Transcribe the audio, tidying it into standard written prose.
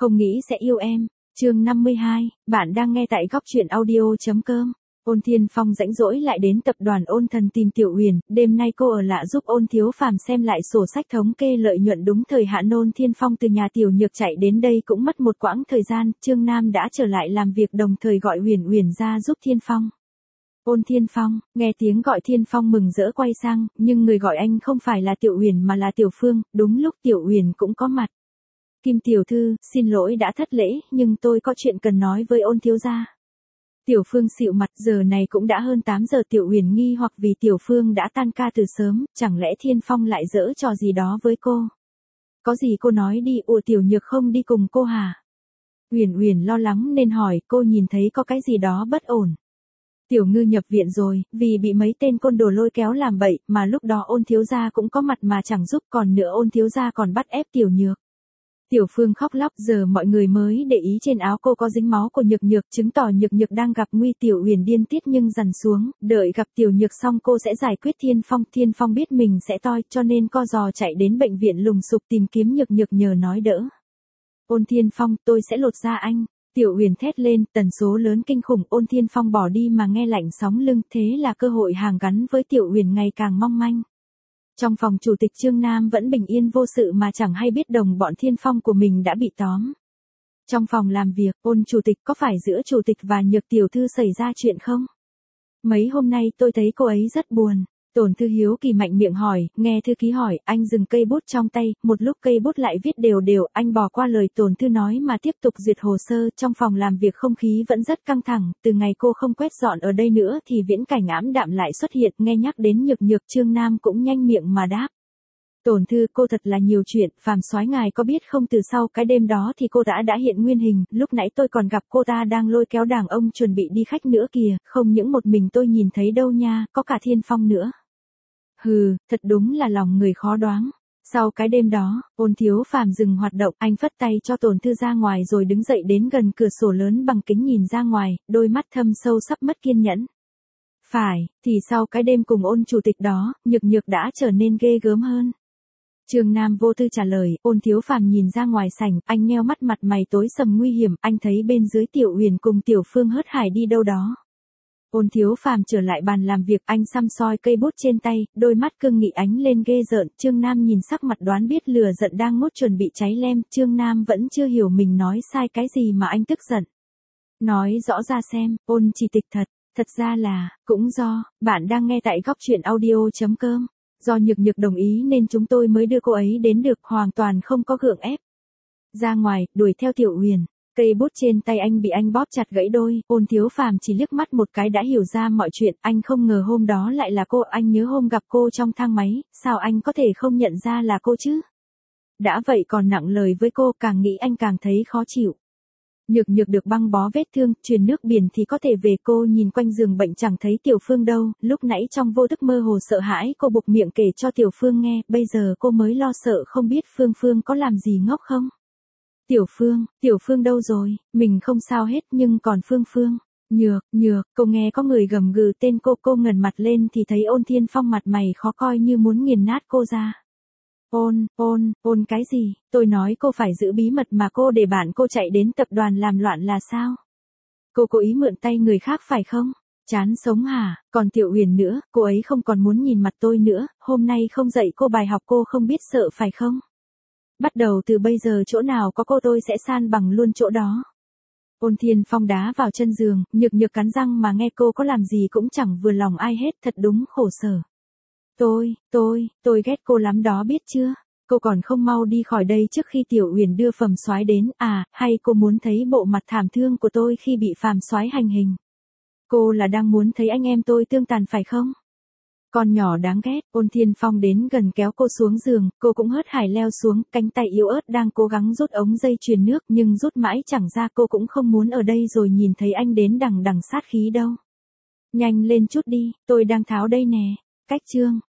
Không nghĩ sẽ yêu em. Chương 52, bạn đang nghe tại góc truyện audio.com. Ôn Thiên Phong rãnh rỗi lại đến tập đoàn Ôn Thần tìm Tiểu Uyển, đêm nay cô ở lại giúp Ôn Thiếu Phàm xem lại sổ sách thống kê lợi nhuận đúng thời hạn. Ôn Thiên Phong từ nhà Tiểu Nhược chạy đến đây cũng mất một quãng thời gian, Trương Nam đã trở lại làm việc đồng thời gọi Uyển Uyển ra giúp Thiên Phong. Ôn Thiên Phong, nghe tiếng gọi Thiên Phong mừng rỡ quay sang, nhưng người gọi anh không phải là Tiểu Uyển mà là Tiểu Phương, đúng lúc Tiểu Uyển cũng có mặt. Kim tiểu thư, xin lỗi đã thất lễ, nhưng tôi có chuyện cần nói với Ôn thiếu gia. Tiểu Phương xịu mặt, giờ này cũng đã hơn 8 giờ. Tiểu Uyển nghi hoặc vì Tiểu Phương đã tan ca từ sớm, chẳng lẽ Thiên Phong lại giở trò gì đó với cô? Có gì cô nói đi, ủa Tiểu Nhược không đi cùng cô hả? Uyển Uyển lo lắng nên hỏi, cô nhìn thấy có cái gì đó bất ổn. Tiểu Ngư nhập viện rồi, vì bị mấy tên côn đồ lôi kéo làm bậy, mà lúc đó Ôn thiếu gia cũng có mặt mà chẳng giúp, còn nữa Ôn thiếu gia còn bắt ép Tiểu Nhược. Tiểu Phương khóc lóc, giờ mọi người mới để ý trên áo cô có dính máu của Nhược Nhược, chứng tỏ Nhược Nhược đang gặp nguy. Tiểu Uyển điên tiết nhưng dằn xuống, đợi gặp Tiểu Nhược xong cô sẽ giải quyết Thiên Phong. Thiên Phong biết mình sẽ toi, cho nên co giò chạy đến bệnh viện lùng sục tìm kiếm Nhược Nhược nhờ nói đỡ. Ôn Thiên Phong, tôi sẽ lột da anh. Tiểu Uyển thét lên, tần số lớn kinh khủng. Ôn Thiên Phong bỏ đi mà nghe lạnh sóng lưng, thế là cơ hội hàn gắn với Tiểu Uyển ngày càng mong manh. Trong phòng chủ tịch Trương Nam vẫn bình yên vô sự mà chẳng hay biết đồng bọn Thiên Phong của mình đã bị tóm. Trong phòng làm việc, Ôn chủ tịch, có phải giữa chủ tịch và Nhược tiểu thư xảy ra chuyện không? Mấy hôm nay tôi thấy cô ấy rất buồn. Tổn Thư hiếu kỳ mạnh miệng hỏi, nghe thư ký hỏi, anh dừng cây bút trong tay, một lúc cây bút lại viết đều đều, anh bỏ qua lời Tổn Thư nói mà tiếp tục duyệt hồ sơ. Trong phòng làm việc không khí vẫn rất căng thẳng, từ ngày cô không quét dọn ở đây nữa thì viễn cảnh ảm đạm lại xuất hiện. Nghe nhắc đến Nhược Nhược, Trương Nam cũng nhanh miệng mà đáp. Tổn Thư, cô thật là nhiều chuyện, Phàm soái ngài có biết không, từ sau cái đêm đó thì cô đã hiện nguyên hình, lúc nãy tôi còn gặp cô ta đang lôi kéo đàn ông chuẩn bị đi khách nữa kìa, không những một mình tôi nhìn thấy đâu nha, có cả Thiên Phong nữa. Hừ, thật đúng là lòng người khó đoán. Sau cái đêm đó, Ôn Thiếu Phàm dừng hoạt động, anh phất tay cho Tổn Thư ra ngoài rồi đứng dậy đến gần cửa sổ lớn bằng kính nhìn ra ngoài, đôi mắt thâm sâu sắp mất kiên nhẫn. Phải, thì sau cái đêm cùng Ôn chủ tịch đó, Nhược Nhược đã trở nên ghê gớm hơn. Trương Nam vô tư trả lời. Ôn Thiếu Phàm nhìn ra ngoài sảnh, anh nheo mắt, mặt mày tối sầm nguy hiểm, anh thấy bên dưới Tiểu Uyển cùng Tiểu Phương hớt hải đi đâu đó. Ôn Thiếu Phàm trở lại bàn làm việc, anh săm soi cây bút trên tay, đôi mắt cương nghị ánh lên ghê rợn. Trương Nam nhìn sắc mặt đoán biết lửa giận đang ngút chuẩn bị cháy lem. Trương Nam vẫn chưa hiểu mình nói sai cái gì mà anh tức giận. Nói rõ ra xem. Ôn chỉ tịch thật ra là, cũng do, bạn đang nghe tại góc truyện audio.com. Do Nhược Nhược đồng ý nên chúng tôi mới đưa cô ấy đến được, hoàn toàn không có gượng ép. Ra ngoài, đuổi theo Tiểu Uyển. Cây bút trên tay anh bị anh bóp chặt gãy đôi. Ôn Thiếu Phàm chỉ liếc mắt một cái đã hiểu ra mọi chuyện, anh không ngờ hôm đó lại là cô. Anh nhớ hôm gặp cô trong thang máy, sao anh có thể không nhận ra là cô chứ? Đã vậy còn nặng lời với cô, càng nghĩ anh càng thấy khó chịu. Nhược Nhược được băng bó vết thương, truyền nước biển thì có thể về. Cô nhìn quanh giường bệnh chẳng thấy Tiểu Phương đâu, lúc nãy trong vô thức mơ hồ sợ hãi cô buộc miệng kể cho Tiểu Phương nghe, bây giờ cô mới lo sợ không biết Phương có làm gì ngốc không. Tiểu Phương đâu rồi, mình không sao hết nhưng còn Phương. Nhược, cô nghe có người gầm gừ tên cô ngẩng mặt lên thì thấy Ôn Thiên Phong mặt mày khó coi như muốn nghiền nát cô ra. Ôn cái gì, tôi nói cô phải giữ bí mật mà cô để bạn cô chạy đến tập đoàn làm loạn là sao? Cô cố ý mượn tay người khác phải không? Chán sống hả? Còn Tiểu Uyển nữa, cô ấy không còn muốn nhìn mặt tôi nữa, hôm nay không dạy cô bài học cô không biết sợ phải không? Bắt đầu từ bây giờ chỗ nào có cô tôi sẽ san bằng luôn chỗ đó. Ôn Thiên Phong đá vào chân giường, Nhược Nhược cắn răng mà nghe cô có làm gì cũng chẳng vừa lòng ai hết, thật đúng khổ sở. Tôi ghét cô lắm đó biết chưa? Cô còn không mau đi khỏi đây trước khi Tiểu Uyển đưa Phàm soái đến, à, hay cô muốn thấy bộ mặt thảm thương của tôi khi bị Phàm soái hành hình? Cô là đang muốn thấy anh em tôi tương tàn phải không? Con nhỏ đáng ghét. Ôn Thiên Phong đến gần kéo cô xuống giường, cô cũng hớt hải leo xuống, cánh tay yếu ớt đang cố gắng rút ống dây truyền nước nhưng rút mãi chẳng ra. Cô cũng không muốn ở đây rồi nhìn thấy anh đến đằng sát khí đâu. Nhanh lên chút đi, tôi đang tháo đây nè. Cách chương.